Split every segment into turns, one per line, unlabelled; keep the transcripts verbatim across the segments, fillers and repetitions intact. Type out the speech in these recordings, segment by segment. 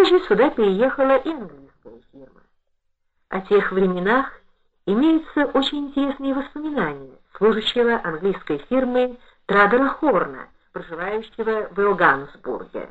Позже сюда переехала и английская фирма. О тех временах имеются очень интересные воспоминания служащего английской фирмы Традера Хорна, проживающего в Иоганнесбурге.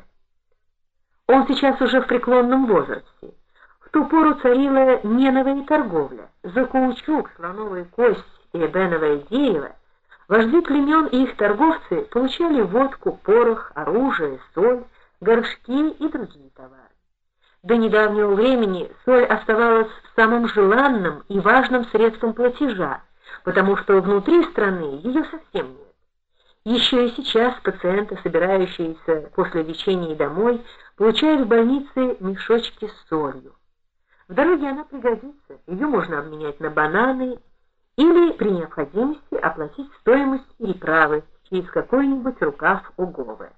Он сейчас уже в преклонном возрасте. В ту пору царила неновая торговля. За каучук, слоновую кость и эбеновое дерево вожди племен и их торговцы получали водку, порох, оружие, соль, горшки и другие товары. До недавнего времени соль оставалась самым желанным и важным средством платежа, потому что внутри страны ее совсем нет. Еще и сейчас пациенты, собирающиеся после лечения домой, получают в больнице мешочки с солью. В дороге она пригодится, ее можно обменять на бананы или при необходимости оплатить стоимость переправы через какой-нибудь рукав Уговы.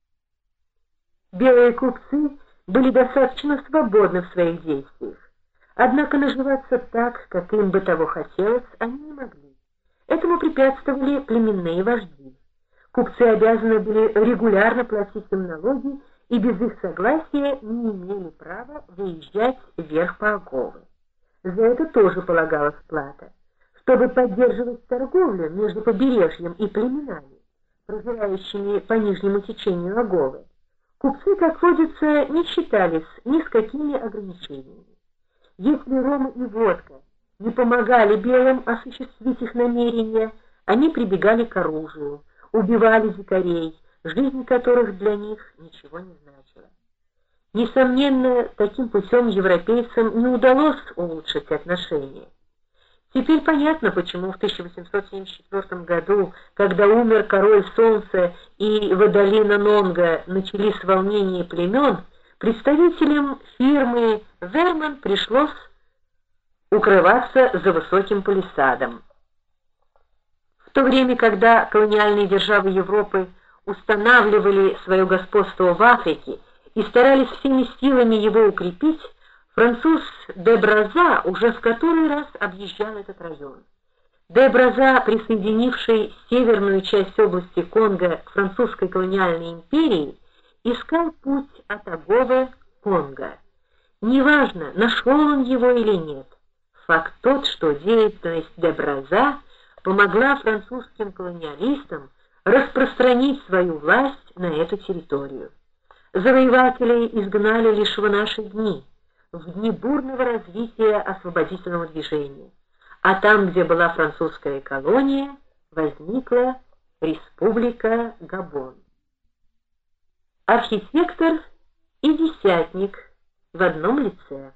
Белые купцы были достаточно свободны в своих действиях, однако наживаться так, как им бы того хотелось, они не могли. Этому препятствовали племенные вожди. Купцы обязаны были регулярно платить им налоги и без их согласия не имели права выезжать вверх по Оговы. За это тоже полагалась плата. Чтобы поддерживать торговлю между побережьем и племенами, проживающими по нижнему течению Оговы, купцы, как водится, не считались ни с какими ограничениями. Если ром и водка не помогали белым осуществить их намерения, они прибегали к оружию, убивали дикарей, жизнь которых для них ничего не значила. Несомненно, таким путем европейцам не удалось улучшить отношения. Теперь понятно, почему в тысяча восемьсот семьдесят четвёртом году, когда умер король Солнца и Водолина Нонга начались волнения племен, представителям фирмы Верман пришлось укрываться за высоким палисадом. В то время, когда колониальные державы Европы устанавливали свое господство в Африке и старались всеми силами его укрепить, француз де Браза уже в который раз объезжал этот район. Де Браза, присоединивший северную часть области Конго к французской колониальной империи, искал путь от Оговы к Конго. Неважно, нашел он его или нет. Факт тот, что деятельность де Браза помогла французским колониалистам распространить свою власть на эту территорию. Завоевателей изгнали лишь в наши дни, в дни бурного развития освободительного движения, а там, где была французская колония, возникла Республика Габон. Архитектор и десятник в одном лице.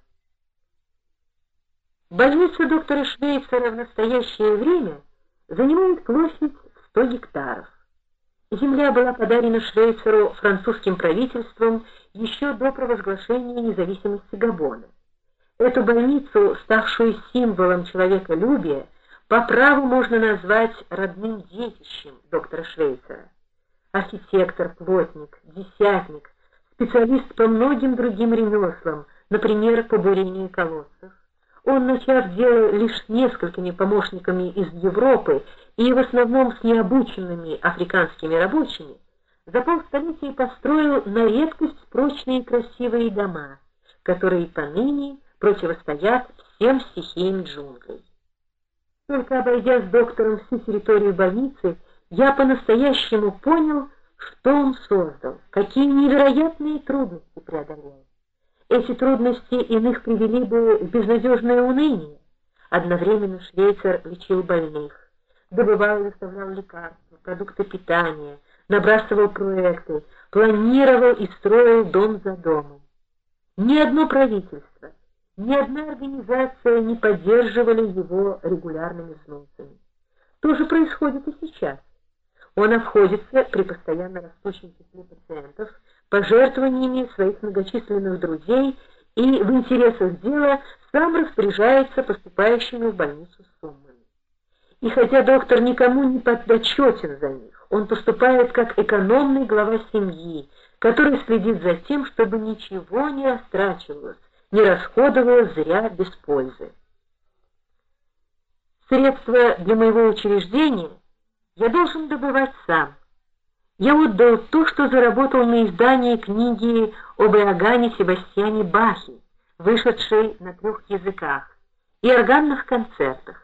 Больница доктора Швейцера в настоящее время занимает площадь в сто гектаров. Земля была подарена Швейцеру французским правительством еще до провозглашения независимости Габона. Эту больницу, ставшую символом человеколюбия, по праву можно назвать родным детищем доктора Швейцера. Архитектор, плотник, десятник, специалист по многим другим ремеслам, например, по бурению колодцев. Он, начав дело лишь с несколькими помощниками из Европы и в основном с необученными африканскими рабочими, за полстолетия построил на редкость прочные и красивые дома, которые поныне противостоят всем стихиям джунглей. Только обойдя с доктором всю территорию больницы, я по-настоящему понял, что он создал, какие невероятные трудности преодолел. Эти трудности иных привели бы в безнадежное уныние. Одновременно Швейцер лечил больных, добывал и доставлял лекарства, продукты питания, набрасывал проекты, планировал и строил дом за домом. Ни одно правительство, ни одна организация не поддерживали его регулярными взносами. То же происходит и сейчас. Он обходится при постоянно растущем числе пациентов пожертвованиями своих многочисленных друзей и в интересах дела сам распоряжается поступающими в больницу суммами. И хотя доктор никому не подотчетен за них, он поступает как экономный глава семьи, который следит за тем, чтобы ничего не растрачивалось, не расходовалось зря без пользы. Средства для моего учреждения я должен добывать сам. Я отдал то, что заработал на издании книги об Иоганне Себастьяне Бахе, вышедшей на трех языках, и органных концертах.